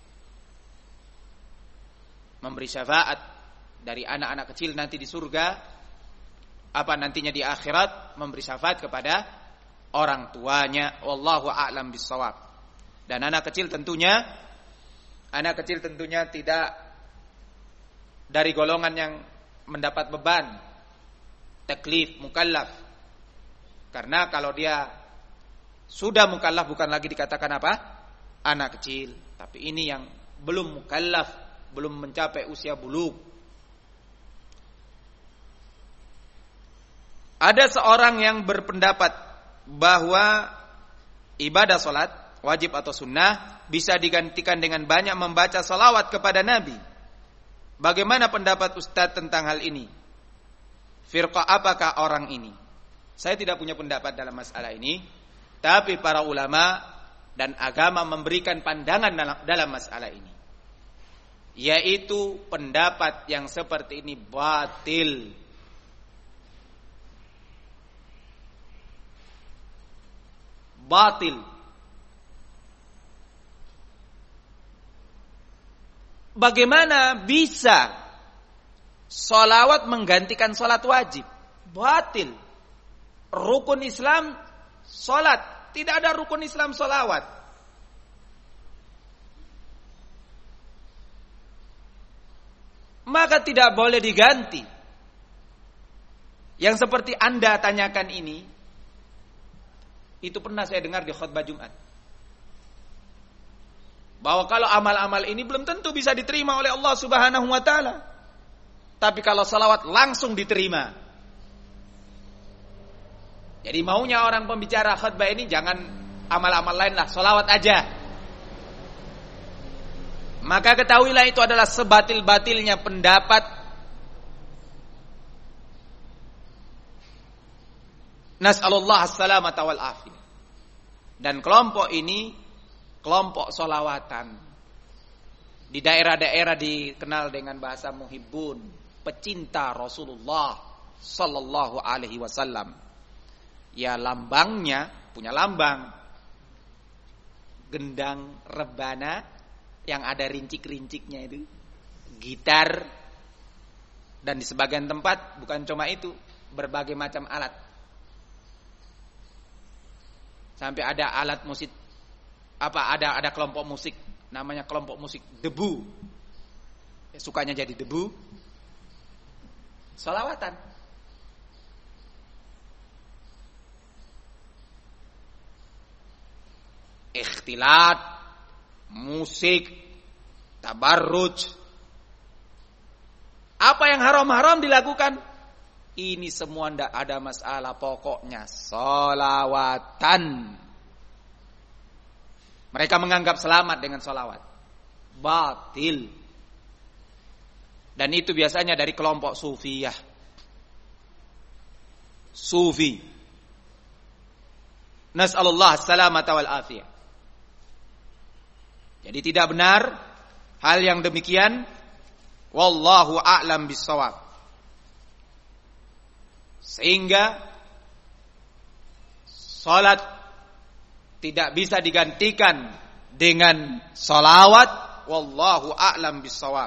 [SPEAKER 1] memberi syafaat dari anak-anak kecil nanti di surga, apa nantinya di akhirat, memberi syafaat kepada orang tuanya. Wallahu a'lam bissawab. Dan anak kecil tentunya tidak dari golongan yang mendapat beban taklif mukallaf. Karena kalau dia sudah mukallaf bukan lagi dikatakan apa? Anak kecil. Tapi ini yang belum mukallaf, belum mencapai usia bulugh. Ada seorang yang berpendapat bahwa ibadah salat wajib atau sunnah bisa digantikan dengan banyak membaca salawat kepada Nabi. Bagaimana pendapat Ustadz tentang hal ini? Firqah apakah orang ini? Saya tidak punya pendapat dalam masalah ini, tapi para ulama dan agama memberikan pandangan dalam masalah ini, yaitu pendapat yang seperti ini batil. Batil. Bagaimana bisa sholawat menggantikan sholat wajib? Batil. Rukun Islam sholat, tidak ada rukun Islam sholawat. Maka tidak boleh diganti. Yang seperti Anda tanyakan ini, itu pernah saya dengar di khutbah Jumat. Bahwa kalau amal-amal ini belum tentu bisa diterima oleh Allah Subhanahu wa taala. Tapi kalau salawat langsung diterima. Jadi maunya orang pembicara khutbah ini jangan amal-amal lain lah, salawat aja. Maka ketahuilah itu adalah sebatil-batilnya pendapat nas'alullah as-salamata wal afiyah. Dan kelompok ini kelompok solawatan. Di daerah-daerah dikenal dengan bahasa muhibbun, pecinta Rasulullah sallallahu alaihi wasallam. Ya lambangnya, punya lambang gendang rebana yang ada rincik-rinciknya itu, gitar, dan di sebagian tempat bukan cuma itu, berbagai macam alat. Sampai ada alat musik ada kelompok musik namanya kelompok musik debu. Ya, sukanya jadi debu. Sholawatan. Ikhtilat, musik, tabarruj. Apa yang haram-haram dilakukan? Ini semua tidak ada masalah, pokoknya sholawatan. Mereka menganggap selamat dengan sholawat. Batil. Dan itu biasanya dari kelompok sufiyah. Sufi. Nas'alullah as-salamata wal afiyah. Jadi tidak benar hal yang demikian. Wallahu a'lam bis-shawab. Sehingga salat tidak bisa digantikan dengan salawat. Wallahu a'lam bis-shawab.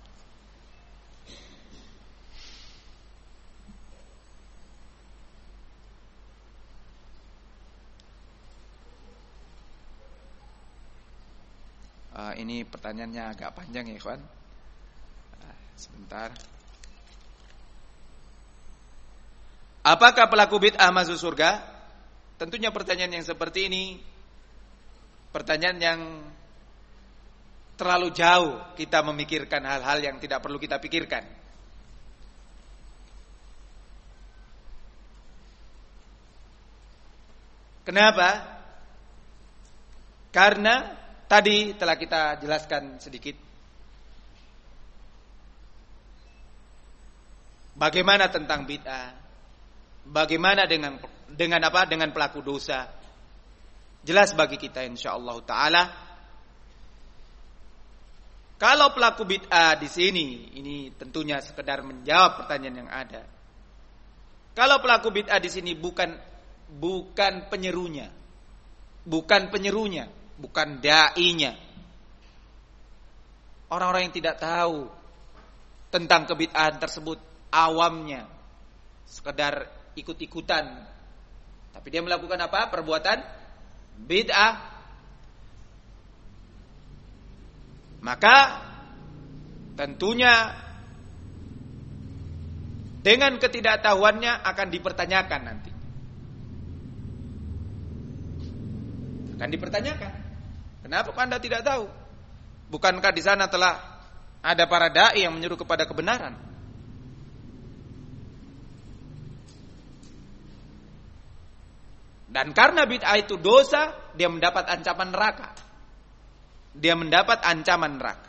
[SPEAKER 1] Ini pertanyaannya agak panjang ya ikhwan. Sebentar. Apakah pelaku bid'ah masuk surga? Tentunya pertanyaan yang seperti ini pertanyaan yang terlalu jauh kita memikirkan hal-hal yang tidak perlu kita pikirkan. Kenapa? Karena tadi telah kita jelaskan sedikit bagaimana tentang bid'ah. Bagaimana dengan apa? Dengan pelaku dosa. Jelas bagi kita insyaallah taala. Kalau pelaku bid'ah di sini, ini tentunya sekedar menjawab pertanyaan yang ada. Kalau pelaku bid'ah di sini bukan penyerunya, bukan dai-nya. Orang-orang yang tidak tahu tentang kebid'ahan tersebut, awamnya, sekedar ikut-ikutan. Tapi dia melakukan apa? Perbuatan bid'ah. Maka tentunya dengan ketidaktahuannya akan dipertanyakan nanti. Akan dipertanyakan. Kenapa Anda tidak tahu? Bukankah di sana telah ada para dai yang menyuruh kepada kebenaran? Dan karena bid'ah itu dosa, dia mendapat ancaman neraka. Dia mendapat ancaman neraka.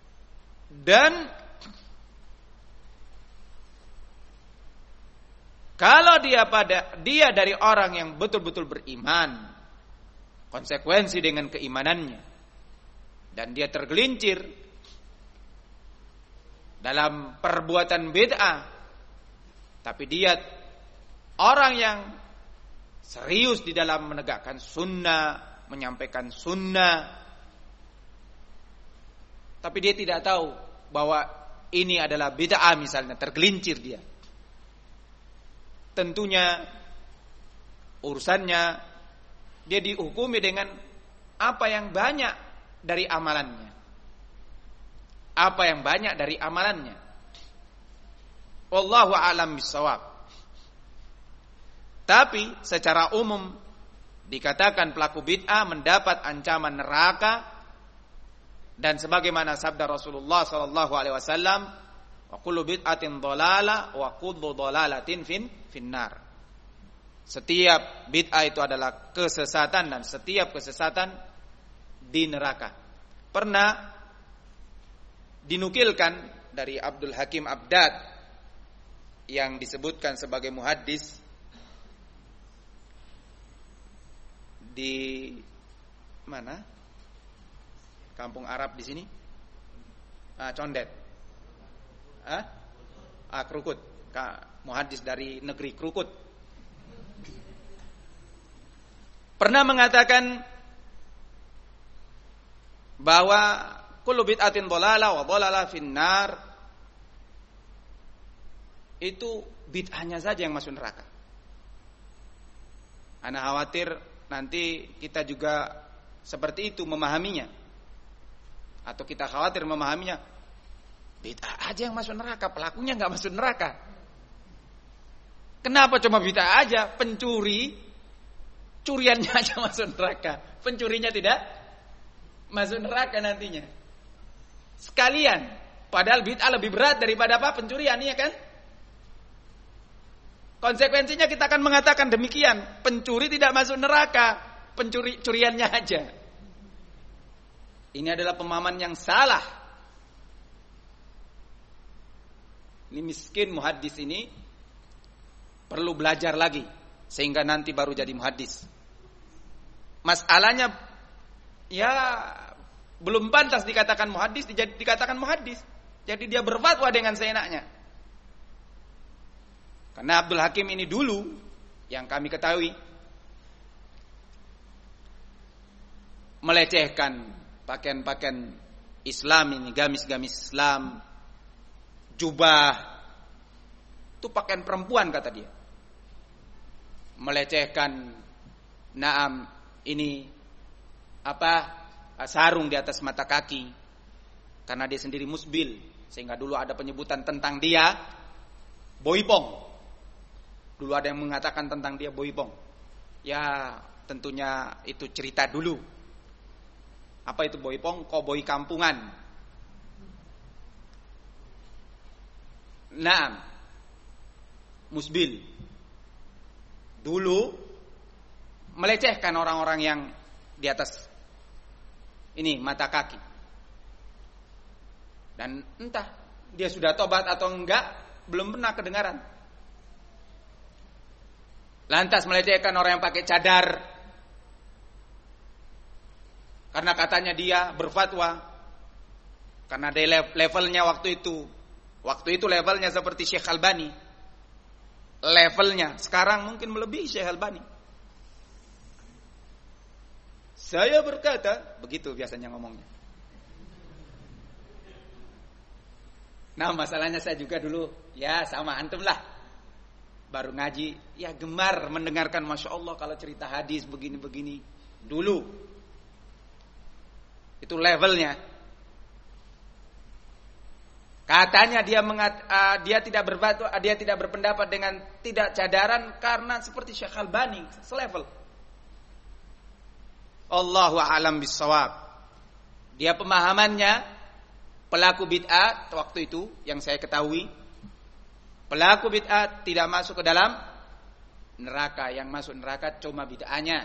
[SPEAKER 1] Dan Kalau dia dari orang yang betul-betul beriman, konsekuensi dengan keimanannya, dan dia tergelincir dalam perbuatan bid'ah, tapi dia orang yang serius di dalam menegakkan sunnah, menyampaikan sunnah, tapi dia tidak tahu bahwa ini adalah bid'ah misalnya, tergelincir dia. Tentunya urusannya dia dihukumi dengan apa yang banyak dari amalannya. Apa yang banyak dari amalannya. Wallahu a'lam bissawab. Tapi secara umum dikatakan pelaku bid'ah mendapat ancaman neraka, dan sebagaimana sabda Rasulullah sallallahu alaihi wasallam, wa kullu bid'atin dhalalah wa kullu dhalalatin finnar. Setiap bid'ah itu adalah kesesatan, dan setiap kesesatan di neraka. Pernah dinukilkan dari Abdul Hakim Abdad yang disebutkan sebagai muhaddis di mana? Kampung Arab di sini? Condet. Krukut. Muhaddis dari negeri Krukut. Pernah mengatakan bahwa kullu bid'atin dhalalah wa dhalalah finnar, itu bid'ahnya saja yang masuk neraka. Ana khawatir nanti kita juga seperti itu memahaminya, atau kita khawatir memahaminya, bid'ah aja yang masuk neraka, pelakunya enggak masuk neraka. Kenapa cuma bid'ah aja? Pencuri, curiannya aja masuk neraka, pencurinya tidak masuk neraka nantinya. Sekalian, padahal bid'ah lebih berat daripada apa? Pencurian, ya kan? Konsekuensinya kita akan mengatakan demikian, pencuri tidak masuk neraka, curiannya aja. Ini adalah pemahaman yang salah. Ini miskin muhaddis ini perlu belajar lagi sehingga nanti baru jadi muhaddis. Masalahnya ya belum pantas dikatakan muhaddis, dikatakan muhaddis. Jadi dia berfatwa dengan seenaknya. Karena Abdul Hakim ini dulu yang kami ketahui melecehkan pakaian-pakaian Islam ini, gamis-gamis Islam, jubah, itu pakaian perempuan kata dia. Melecehkan ini sarung di atas mata kaki, karena dia sendiri musbil, sehingga dulu ada penyebutan tentang dia boipong. Dulu ada yang mengatakan tentang dia boipong. Ya tentunya itu cerita dulu. Apa itu boipong? Koboi kampungan. Musbil. Dulu melecehkan orang-orang yang di atas ini mata kaki. Dan entah dia sudah tobat atau enggak, belum pernah kedengaran. Lantas melecehkan orang yang pakai cadar, karena katanya dia berfatwa, karena dia levelnya waktu itu levelnya seperti Syekh Albani. Levelnya sekarang mungkin melebihi Syekh Albani. Saya berkata, begitu biasanya ngomongnya. Nah, masalahnya saya juga dulu ya sama antum lah. Baru ngaji, ya gemar mendengarkan, Masya Allah kalau cerita hadis begini-begini. Dulu itu levelnya. Katanya dia tidak berfatwa, dia tidak berpendapat dengan tidak cadaran karena seperti Syekh Albani, selevel. Allahu a'lam bissawab. Dia pemahamannya pelaku bid'ah waktu itu yang saya ketahui, pelaku bid'ah tidak masuk ke dalam neraka, yang masuk neraka cuma bid'ahnya.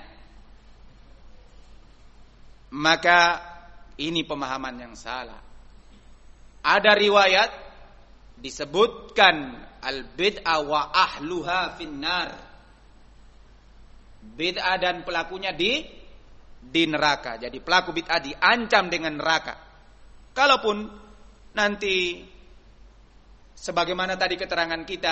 [SPEAKER 1] Maka ini pemahaman yang salah. Ada riwayat disebutkan al-bid'ah wa ahluha finnar. Bid'ah dan pelakunya di neraka. Jadi pelaku bid'ah diancam dengan neraka. Kalaupun nanti sebagaimana tadi keterangan kita,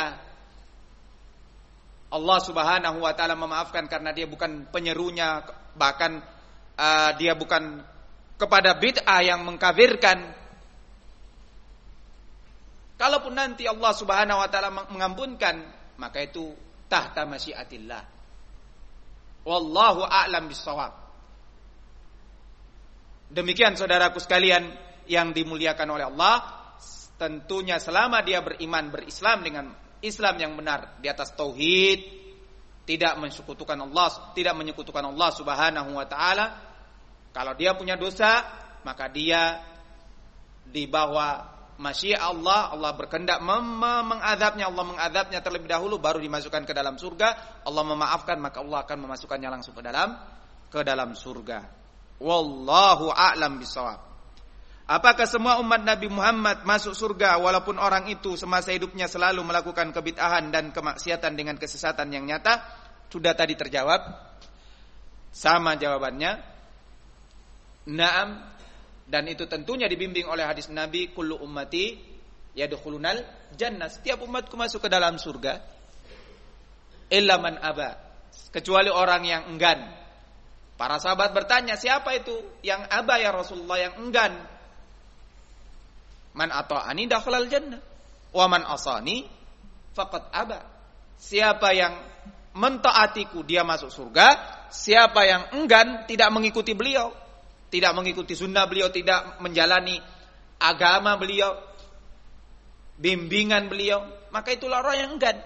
[SPEAKER 1] Allah Subhanahu wa taala memaafkan karena dia bukan penyerunya, bahkan dia bukan kepada bid'ah yang mengkafirkan. Kalaupun nanti Allah Subhanahu wa taala mengampunkan, maka itu tahta masyiatillah. Wallahu a'lam bissawab. Demikian saudaraku sekalian yang dimuliakan oleh Allah, tentunya selama dia beriman, berislam dengan Islam yang benar di atas tauhid, tidak menyekutukan Allah Subhanahu wa taala. Kalau dia punya dosa, maka dia di bawah masyiah Allah. Allah berkehendak mengadabnya, Allah mengadabnya terlebih dahulu, baru dimasukkan ke dalam surga. Allah memaafkan, maka Allah akan memasukkannya langsung ke dalam surga. Wallahu a'lam bishawab. Apakah semua umat Nabi Muhammad masuk surga walaupun orang itu semasa hidupnya selalu melakukan kebid'ahan dan kemaksiatan dengan kesesatan yang nyata? Sudah tadi terjawab. Sama jawabannya. Naam. Dan itu tentunya dibimbing oleh hadis Nabi, kullu ummati yadkhulunal jannah. Setiap umatku masuk ke dalam surga. Illa man aba. Kecuali orang yang enggan. Para sahabat bertanya, siapa itu yang aba ya Rasulullah, yang enggan? Man ata'ani dakhalal jannah wa man asani faqad aba. Siapa yang mentaatiku dia masuk surga, siapa yang enggan tidak mengikuti beliau, tidak mengikuti sunnah beliau, tidak menjalani agama beliau, bimbingan beliau, maka itulah orang yang enggan.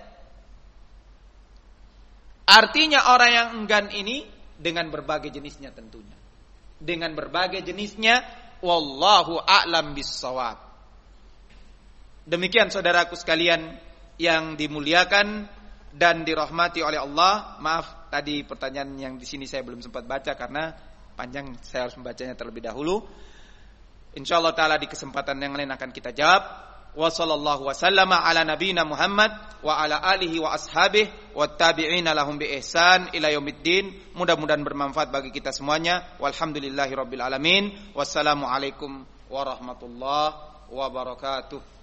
[SPEAKER 1] Artinya orang yang enggan ini dengan berbagai jenisnya tentunya. Dengan berbagai jenisnya, wallahu a'lam bissawab. Demikian saudaraku sekalian yang dimuliakan dan dirahmati oleh Allah. Maaf tadi pertanyaan yang di sini saya belum sempat baca karena panjang, saya harus membacanya terlebih dahulu. Insyaallah taala di kesempatan yang lain akan kita jawab. Wa sallallahu wasallama ala nabiyyina Muhammad wa ala alihi wa ashabihi wat tabi'ina lahum bi ihsan ila yaumiddin. Mudah-mudahan bermanfaat bagi kita semuanya. Walhamdulillahirabbil alamin. Wassalamu alaikum warahmatullahi wabarakatuh.